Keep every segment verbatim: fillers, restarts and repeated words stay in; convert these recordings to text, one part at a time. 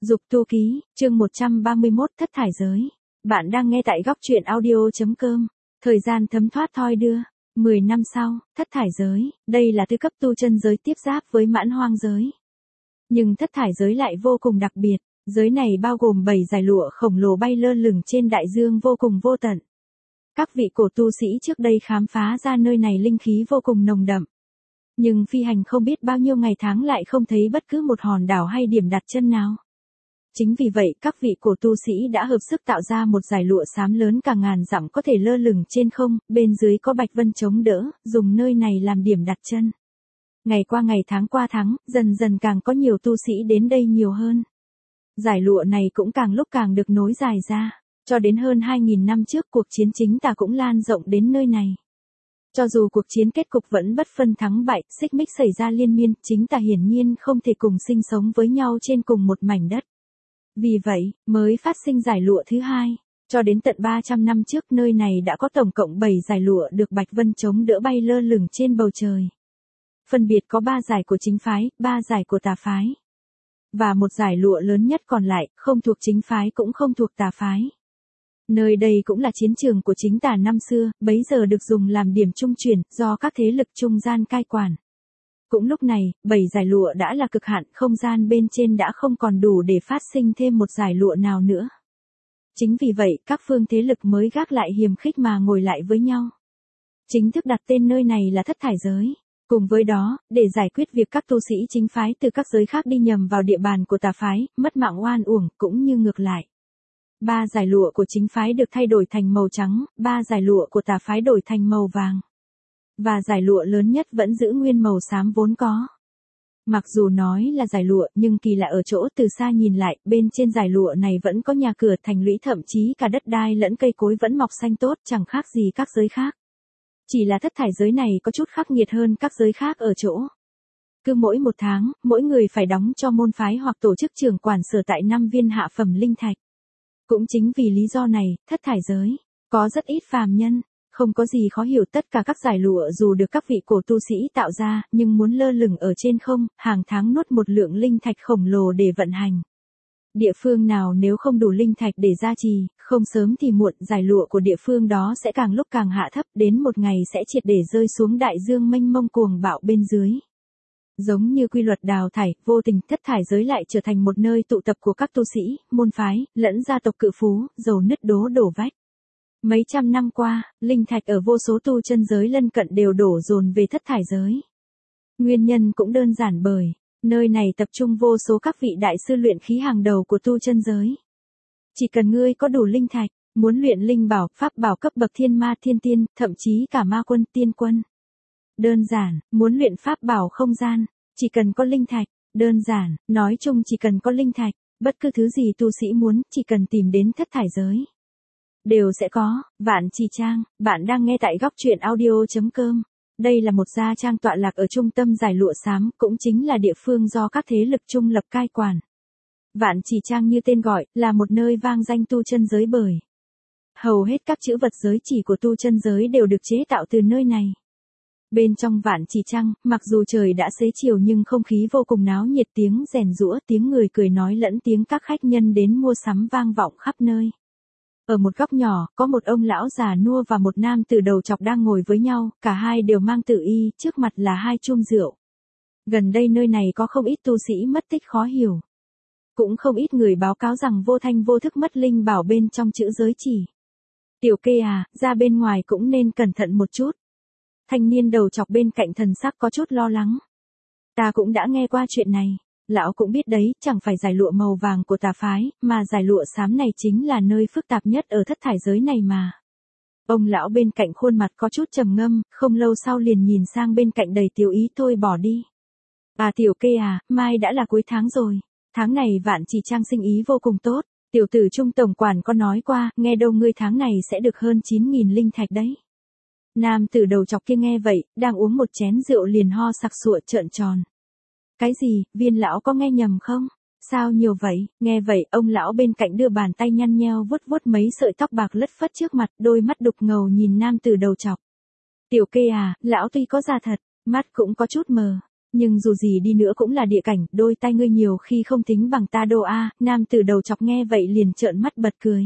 Dục tu ký, chương một trăm ba mươi mốt thất thải giới. Bạn đang nghe tại góc truyện audio.com. Thời gian thấm thoát thoi đưa. mười năm sau, thất thải giới, đây là tư cấp tu chân giới tiếp giáp với mãn hoang giới. Nhưng thất thải giới lại vô cùng đặc biệt, giới này bao gồm bảy dải lụa khổng lồ bay lơ lửng trên đại dương vô cùng vô tận. Các vị cổ tu sĩ trước đây khám phá ra nơi này linh khí vô cùng nồng đậm. Nhưng phi hành không biết bao nhiêu ngày tháng lại không thấy bất cứ một hòn đảo hay điểm đặt chân nào. Chính vì vậy các vị cổ tu sĩ đã hợp sức tạo ra một dải lụa xám lớn cả ngàn dặm có thể lơ lửng trên không, bên dưới có bạch vân chống đỡ, dùng nơi này làm điểm đặt chân. Ngày qua ngày tháng qua tháng, dần dần càng có nhiều tu sĩ đến đây nhiều hơn. Dải lụa này cũng càng lúc càng được nối dài ra, cho đến hơn hai nghìn năm trước cuộc chiến chính tà cũng lan rộng đến nơi này. Cho dù cuộc chiến kết cục vẫn bất phân thắng bại, xích mích xảy ra liên miên, chính tà hiển nhiên không thể cùng sinh sống với nhau trên cùng một mảnh đất. Vì vậy, mới phát sinh dải lụa thứ hai. Cho đến tận ba trăm năm trước nơi này đã có tổng cộng bảy dải lụa được bạch vân chống đỡ bay lơ lửng trên bầu trời. Phân biệt có ba dải của chính phái, ba dải của tà phái. Và một dải lụa lớn nhất còn lại, không thuộc chính phái cũng không thuộc tà phái. Nơi đây cũng là chiến trường của chính tà năm xưa, bấy giờ được dùng làm điểm trung chuyển, do các thế lực trung gian cai quản. Cũng lúc này, bảy dải lụa đã là cực hạn, không gian bên trên đã không còn đủ để phát sinh thêm một dải lụa nào nữa. Chính vì vậy, các phương thế lực mới gác lại hiềm khích mà ngồi lại với nhau. Chính thức đặt tên nơi này là thất thải giới. Cùng với đó, để giải quyết việc các tu sĩ chính phái từ các giới khác đi nhầm vào địa bàn của tà phái, mất mạng oan uổng, cũng như ngược lại. Ba dải lụa của chính phái được thay đổi thành màu trắng, ba dải lụa của tà phái đổi thành màu vàng. Và dải lụa lớn nhất vẫn giữ nguyên màu xám vốn có. Mặc dù nói là dải lụa, nhưng kỳ lạ ở chỗ từ xa nhìn lại, bên trên dải lụa này vẫn có nhà cửa thành lũy, thậm chí cả đất đai lẫn cây cối vẫn mọc xanh tốt, chẳng khác gì các giới khác. Chỉ là thất thải giới này có chút khắc nghiệt hơn các giới khác ở chỗ. Cứ mỗi một tháng, mỗi người phải đóng cho môn phái hoặc tổ chức trưởng quản sở tại năm viên hạ phẩm linh thạch. Cũng chính vì lý do này, thất thải giới có rất ít phàm nhân. Không có gì khó hiểu, tất cả các dải lụa dù được các vị cổ tu sĩ tạo ra, nhưng muốn lơ lửng ở trên không, hàng tháng nuốt một lượng linh thạch khổng lồ để vận hành. Địa phương nào nếu không đủ linh thạch để gia trì, không sớm thì muộn, dải lụa của địa phương đó sẽ càng lúc càng hạ thấp, đến một ngày sẽ triệt để rơi xuống đại dương mênh mông cuồng bạo bên dưới. Giống như quy luật đào thải, vô tình thất thải giới lại trở thành một nơi tụ tập của các tu sĩ, môn phái, lẫn gia tộc cự phú, giàu nứt đố đổ vách. Mấy trăm năm qua, linh thạch ở vô số tu chân giới lân cận đều đổ dồn về thất thải giới. Nguyên nhân cũng đơn giản bởi, nơi này tập trung vô số các vị đại sư luyện khí hàng đầu của tu chân giới. Chỉ cần ngươi có đủ linh thạch, muốn luyện linh bảo, pháp bảo cấp bậc thiên ma thiên tiên, thậm chí cả ma quân tiên quân. Đơn giản, muốn luyện pháp bảo không gian, chỉ cần có linh thạch. Đơn giản, nói chung chỉ cần có linh thạch, bất cứ thứ gì tu sĩ muốn, chỉ cần tìm đến thất thải giới đều sẽ có. Vạn Trì Trang, bạn đang nghe tại góc truyện audio.com. Đây là một gia trang tọa lạc ở trung tâm dải lụa xám, cũng chính là địa phương do các thế lực trung lập cai quản. Vạn Trì Trang như tên gọi, là một nơi vang danh tu chân giới bởi hầu hết các chữ vật giới chỉ của tu chân giới đều được chế tạo từ nơi này. Bên trong Vạn Trì Trang, mặc dù trời đã xế chiều nhưng không khí vô cùng náo nhiệt, tiếng rèn giũa, tiếng người cười nói lẫn tiếng các khách nhân đến mua sắm vang vọng khắp nơi. Ở một góc nhỏ, có một ông lão già nua và một nam tử đầu chọc đang ngồi với nhau, cả hai đều mang tử y, trước mặt là hai chum rượu. Gần đây nơi này có không ít tu sĩ mất tích khó hiểu. Cũng không ít người báo cáo rằng vô thanh vô thức mất linh bảo bên trong chữ giới chỉ. Tiểu Kê à, ra bên ngoài cũng nên cẩn thận một chút. Thanh niên đầu chọc bên cạnh thần sắc có chút lo lắng. Ta cũng đã nghe qua chuyện này. Lão cũng biết đấy, chẳng phải dải lụa màu vàng của tà phái, mà dải lụa xám này chính là nơi phức tạp nhất ở thất thải giới này mà. Ông lão bên cạnh khuôn mặt có chút trầm ngâm, không lâu sau liền nhìn sang bên cạnh đầy tiểu ý, thôi bỏ đi. À Tiểu Kê à, mai đã là cuối tháng rồi. Tháng này Vạn Trì Trang sinh ý vô cùng tốt. Tiểu tử Trung tổng quản có nói qua, nghe đâu ngươi tháng này sẽ được hơn chín nghìn linh thạch đấy. Nam tử đầu chọc kia nghe vậy, đang uống một chén rượu liền ho sặc sụa trợn tròn. Cái gì, Viên lão có nghe nhầm không? Sao nhiều vậy? Nghe vậy, ông lão bên cạnh đưa bàn tay nhăn nheo vuốt vuốt mấy sợi tóc bạc lất phất trước mặt, đôi mắt đục ngầu nhìn nam tử đầu chọc. Tiểu Kê à, lão tuy có da thật, mắt cũng có chút mờ, Nhưng dù gì đi nữa cũng là địa cảnh, đôi tay ngươi nhiều khi không tính bằng ta đâu a. Nam tử đầu chọc nghe vậy liền trợn mắt bật cười.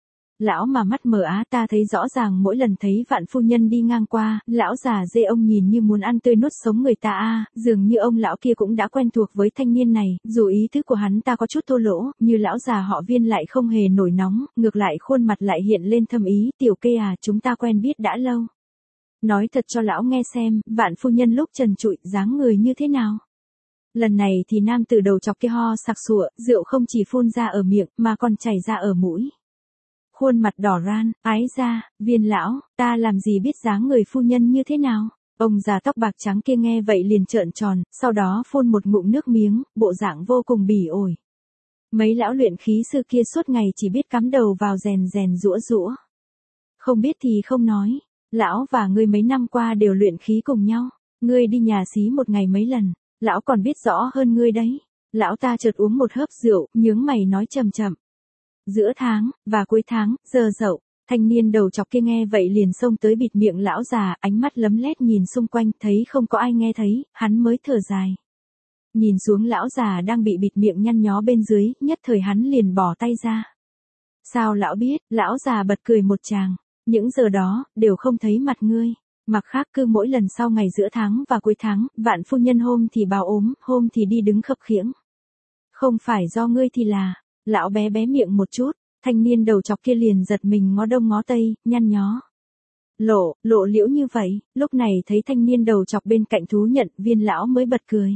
Lão mà mắt mờ á, ta thấy rõ ràng mỗi lần thấy Vạn phu nhân đi ngang qua, lão già dê ông nhìn như muốn ăn tươi nuốt sống người ta a. Dường như ông lão kia cũng đã quen thuộc với thanh niên này, dù ý thức của hắn ta có chút thô lỗ, như lão già họ Viên lại không hề nổi nóng, ngược lại khuôn mặt lại hiện lên thâm ý. Tiểu kê à, chúng ta quen biết đã lâu. Nói thật cho lão nghe xem, Vạn phu nhân lúc trần trụi, dáng người như thế nào? Lần này thì nam tử đầu chọc kia ho sặc sụa, rượu không chỉ phun ra ở miệng, mà còn chảy ra ở mũi. Khuôn mặt đỏ ran, ái ra, Viên lão, ta làm gì biết dáng người phu nhân như thế nào? Ông già tóc bạc trắng kia nghe vậy liền trợn tròn, sau đó phun một ngụm nước miếng, bộ dạng vô cùng bỉ ổi. Mấy lão luyện khí sư kia suốt ngày chỉ biết cắm đầu vào rèn rèn rũa rũa. Không biết thì không nói. Lão và ngươi mấy năm qua đều luyện khí cùng nhau. Ngươi đi nhà xí một ngày mấy lần. Lão còn biết rõ hơn ngươi đấy. Lão ta chợt uống một hớp rượu, nhướng mày nói chậm chậm. Giữa tháng, và cuối tháng, giờ dậu. Thanh niên đầu chọc kia nghe vậy liền xông tới bịt miệng lão già, ánh mắt lấm lét nhìn xung quanh, thấy không có ai nghe thấy, hắn mới thở dài. Nhìn xuống lão già đang bị bịt miệng nhăn nhó bên dưới, nhất thời hắn liền bỏ tay ra. Sao lão biết? Lão già bật cười một tràng. Những giờ đó, đều không thấy mặt ngươi. Mặc khác cứ mỗi lần sau ngày giữa tháng và cuối tháng, Vạn phu nhân hôm thì bào ốm, hôm thì đi đứng khập khiễng. Không phải do ngươi thì là, lão bé bé miệng một chút, thanh niên đầu chọc kia liền giật mình ngó đông ngó tây, nhăn nhó. Lộ, lộ liễu như vậy, lúc này thấy thanh niên đầu chọc bên cạnh thú nhận, Viên lão mới bật cười.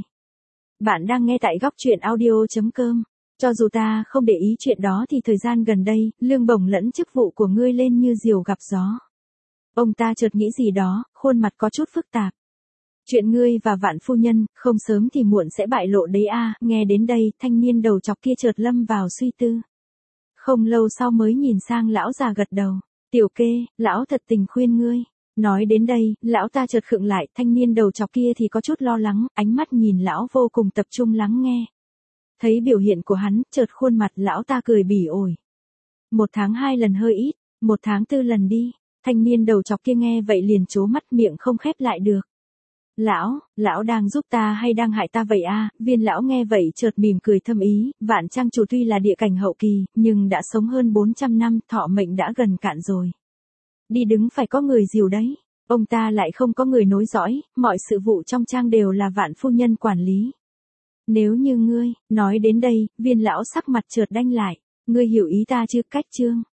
Bạn đang nghe tại góc truyện audio.com. Cho dù ta không để ý chuyện đó thì thời gian gần đây, lương bổng lẫn chức vụ của ngươi lên như diều gặp gió. Ông ta chợt nghĩ gì đó, khuôn mặt có chút phức tạp. Chuyện ngươi và Vạn phu nhân, không sớm thì muộn sẽ bại lộ đấy a. Nghe đến đây, thanh niên đầu chọc kia chợt lâm vào suy tư. Không lâu sau mới nhìn sang lão già gật đầu. Tiểu kê, lão thật tình khuyên ngươi. Nói đến đây, lão ta chợt khựng lại, thanh niên đầu chọc kia thì có chút lo lắng, ánh mắt nhìn lão vô cùng tập trung lắng nghe. Thấy biểu hiện của hắn, chợt khuôn mặt lão ta cười bỉ ổi. Một tháng hai lần hơi ít, một tháng tư lần đi. Thanh niên đầu chọc kia nghe vậy liền trố mắt miệng không khép lại được. Lão, lão đang giúp ta hay đang hại ta vậy a? Viên lão nghe vậy chợt mỉm cười thâm ý, Vạn trang chủ tuy là địa cảnh hậu kỳ, nhưng đã sống hơn bốn trăm năm, thọ mệnh đã gần cạn rồi. Đi đứng phải có người dìu đấy. Ông ta lại không có người nối dõi, mọi sự vụ trong trang đều là Vạn phu nhân quản lý. Nếu như ngươi, nói đến đây, Viên lão sắc mặt chợt đanh lại, ngươi hiểu ý ta chứ? Cách chương